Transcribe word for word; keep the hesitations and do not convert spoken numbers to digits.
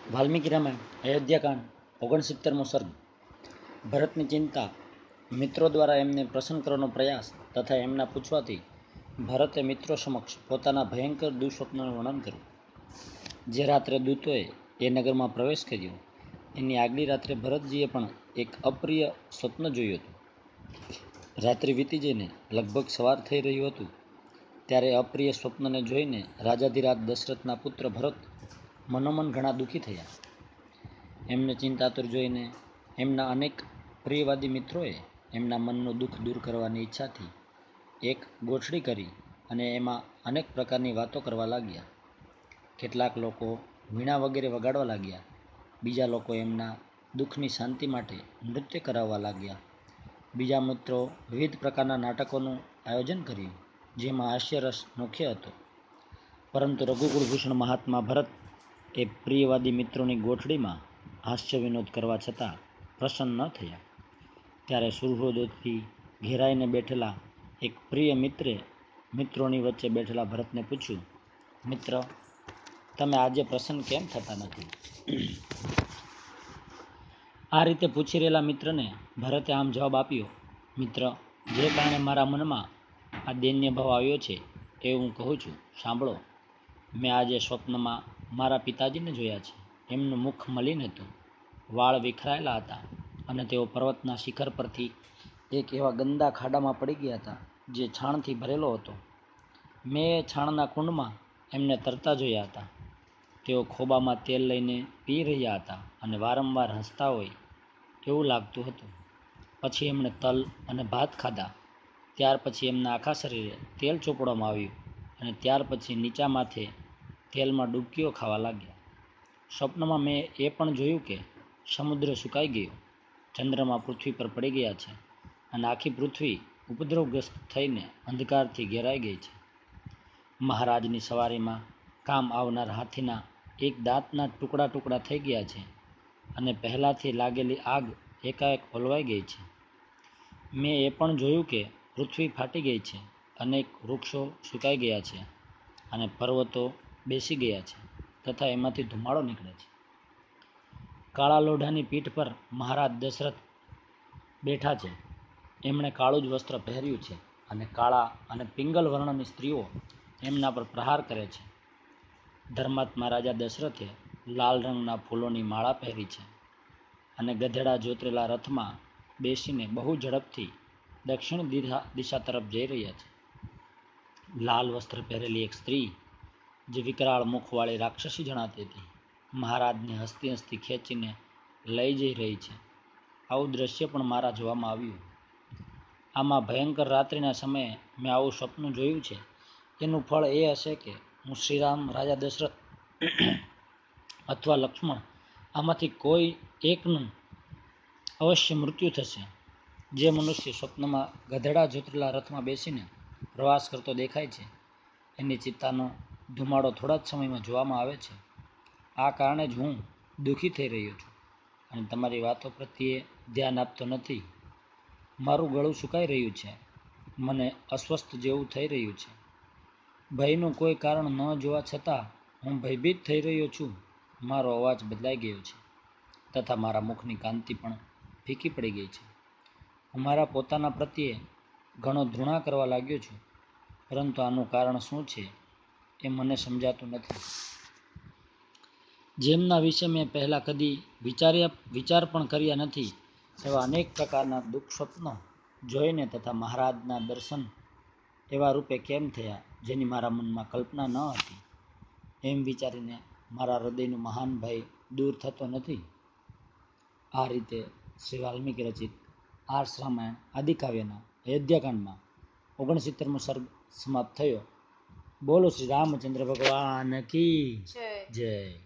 વાલ્મીકી રામાયણ અયોધ્યાકાંડ ઓગણસિત્તેરમો સર્ગ. ભરતની ચિંતા. મિત્રો દ્વારા એમને પ્રસન્ન કરવાનો પ્રયાસ તથા એમના પૂછવાથી ભરતે મિત્રો સમક્ષ પોતાના ભયંકર દુઃસ્વપ્નનું વર્ણન કર્યું. જે રાત્રે દૂતોએ એ નગરમાં પ્રવેશ કર્યો એની આગલી રાત્રે ભરતજીએ પણ એક અપ્રિય સ્વપ્ન જોયું હતું. રાત્રિ વીતી જઈને લગભગ સવાર થઈ રહ્યું હતું ત્યારે અપ્રિય સ્વપ્નને જોઈને રાજાધિરાજ દશરથના પુત્ર ભરત મનોમન ઘણા દુઃખી થયા. એમને ચિંતાતુર જોઈને એમના અનેક પ્રિયવાદી મિત્રોએ એમના મનનું દુઃખ દૂર કરવાની ઈચ્છાથી એક ગોઠડી કરી અને એમાં અનેક પ્રકારની વાતો કરવા લાગ્યા. કેટલાક લોકો વીણા વગેરે વગાડવા લાગ્યા. બીજા લોકો એમના દુઃખની શાંતિ માટે નૃત્ય કરાવવા લાગ્યા. બીજા મિત્રો વિવિધ પ્રકારના નાટકોનું આયોજન કર્યું જેમાં હાસ્યરસ મુખ્ય હતો. પરંતુ રઘુકુળભૂષણ મહાત્મા ભરત એ પ્રિયવાદી મિત્રોની ગોઠડીમાં હાસ્ય વિનોદ કરવા છતાં પ્રસન્ન ન થયા. ત્યારે સુહૃદોથી ઘેરાઈને બેઠેલા એક પ્રિય મિત્રે મિત્રોની વચ્ચે બેઠેલા ભરતને પૂછ્યું, મિત્ર, તમે આજે પ્રસન્ન કેમ થતા નથી? આ રીતે પૂછી રહેલા મિત્રને ભરતે આમ જવાબ આપ્યો, મિત્ર, જે કારણે મારા મનમાં આ દૈન્ય ભાવ આવ્યો છે એ હું કહું છું, સાંભળો. મેં આજે સ્વપ્નમાં મારા પિતાજીને જોયા છે. એમનું મુખ મલિન હતું, વાળ વિખરાયેલા હતા અને તેઓ પર્વતના શિખર પરથી એક એવા ગંદા ખાડામાં પડી ગયા હતા જે છાણથી ભરેલો હતો. મેં એ છાણના કુંડમાં એમને તરતા જોયા હતા. તેઓ ખોબામાં તેલ લઈને પી રહ્યા હતા અને વારંવાર હસતા હોય એવું લાગતું હતું. પછી એમણે તલ અને ભાત ખાધા. ત્યાર પછી એમના આખા શરીરે તેલ ચોપડવામાં આવ્યું અને ત્યાર પછી નીચા માથે તેલમાં ડૂબકીઓ ખાવા લાગ્યા. સ્વપ્નમાં મેં એ પણ જોયું કે સમુદ્ર સુકાઈ ગયો, ચંદ્રમાં પૃથ્વી પર પડી ગયા છે અને આખી પૃથ્વી ઉપદ્રવગ્રસ્ત થઈને અંધકારથી ઘેરાઈ ગઈ છે. મહારાજની સવારીમાં કામ આવનાર હાથીના એક દાંતના ટુકડા ટુકડા થઈ ગયા છે અને પહેલાંથી લાગેલી આગ એકાએક ઓલવાઈ ગઈ છે. મેં એ પણ જોયું કે પૃથ્વી ફાટી ગઈ છે, અનેક વૃક્ષો સુકાઈ ગયા છે અને પર્વતો બેસી ગયા છે તથા એમાંથી ધુમાડો નીકળે છે. કાળા લોઢાની પીઠ પર મહારાજ દશરથ બેઠા છે. એમણે કાળું જ વસ્ત્ર પહેર્યું છે અને કાળા અને પિંગલ વર્ણની સ્ત્રીઓ એમના પર પ્રહાર કરે છે. ધર્માત્મા રાજા દશરથે લાલ રંગના ફૂલોની માળા પહેરી છે અને ગધેડા જોતરેલા રથમાં બેસીને બહુ ઝડપથી દક્ષિણ દિશા તરફ જઈ રહ્યા છે. લાલ વસ્ત્ર પહેરેલી એક સ્ત્રી, જે વિકરાળ મુખવાળી રાક્ષસી જણાતી હતી, મહારાજને હસતી હસતી ખેંચીને લઈ જઈ રહી છે. આવું દ્રશ્ય પણ મારા જોવામાં આવ્યું. આમાં ભયંકર રાત્રિના સમયે મેં આવું સ્વપ્ન જોયું છે. એનું ફળ એ હશે કે હું શ્રીરામ, રાજા દશરથ અથવા લક્ષ્મણ આમાંથી કોઈ એકનું અવશ્ય મૃત્યુ થશે. જે મનુષ્ય સ્વપ્નમાં ગધેડા જોતરેલા રથમાં બેસીને પ્રવાસ કરતો દેખાય છે એની ચિત્તાનો ધુમાડો થોડા જ સમયમાં જોવામાં આવે છે. આ કારણે જ હું દુઃખી થઈ રહ્યો છું અને તમારી વાતો પ્રત્યે ધ્યાન આપતો નથી. મારું ગળું સુકાઈ રહ્યું છે. મને અસ્વસ્થ જેવું થઈ રહ્યું છે. ભયનું કોઈ કારણ ન જોવા છતાં હું ભયભીત થઈ રહ્યો છું. મારો અવાજ બદલાઈ ગયો છે તથા મારા મુખની કાંતિ પણ ફીકી પડી ગઈ છે. હું મારા પોતાના પ્રત્યે ઘણો ધૃણા કરવા લાગ્યો છું, પરંતુ આનું કારણ શું છે એ મને સમજાતું નથી. જેમના વિશે મેં પહેલાં કદી વિચાર્યા વિચાર પણ કર્યા નથી એવા અનેક પ્રકારના દુઃખ સ્વપ્નો જોઈને તથા મહારાજના દર્શન એવા રૂપે કેમ થયા જેની મારા મનમાં કલ્પના ન હતી, એમ વિચારીને મારા હૃદયનું મહાન ભય દૂર થતો નથી. આ રીતે શ્રી વાલ્મીકી રચિત આર્ષ રામાયણ આદિકાવ્યના અયોધ્યાકાંડમાં ઓગણસિત્તેરમો સર્ગ સમાપ્ત થયો. બોલો શ્રી રામચંદ્ર ભગવાન કી જય.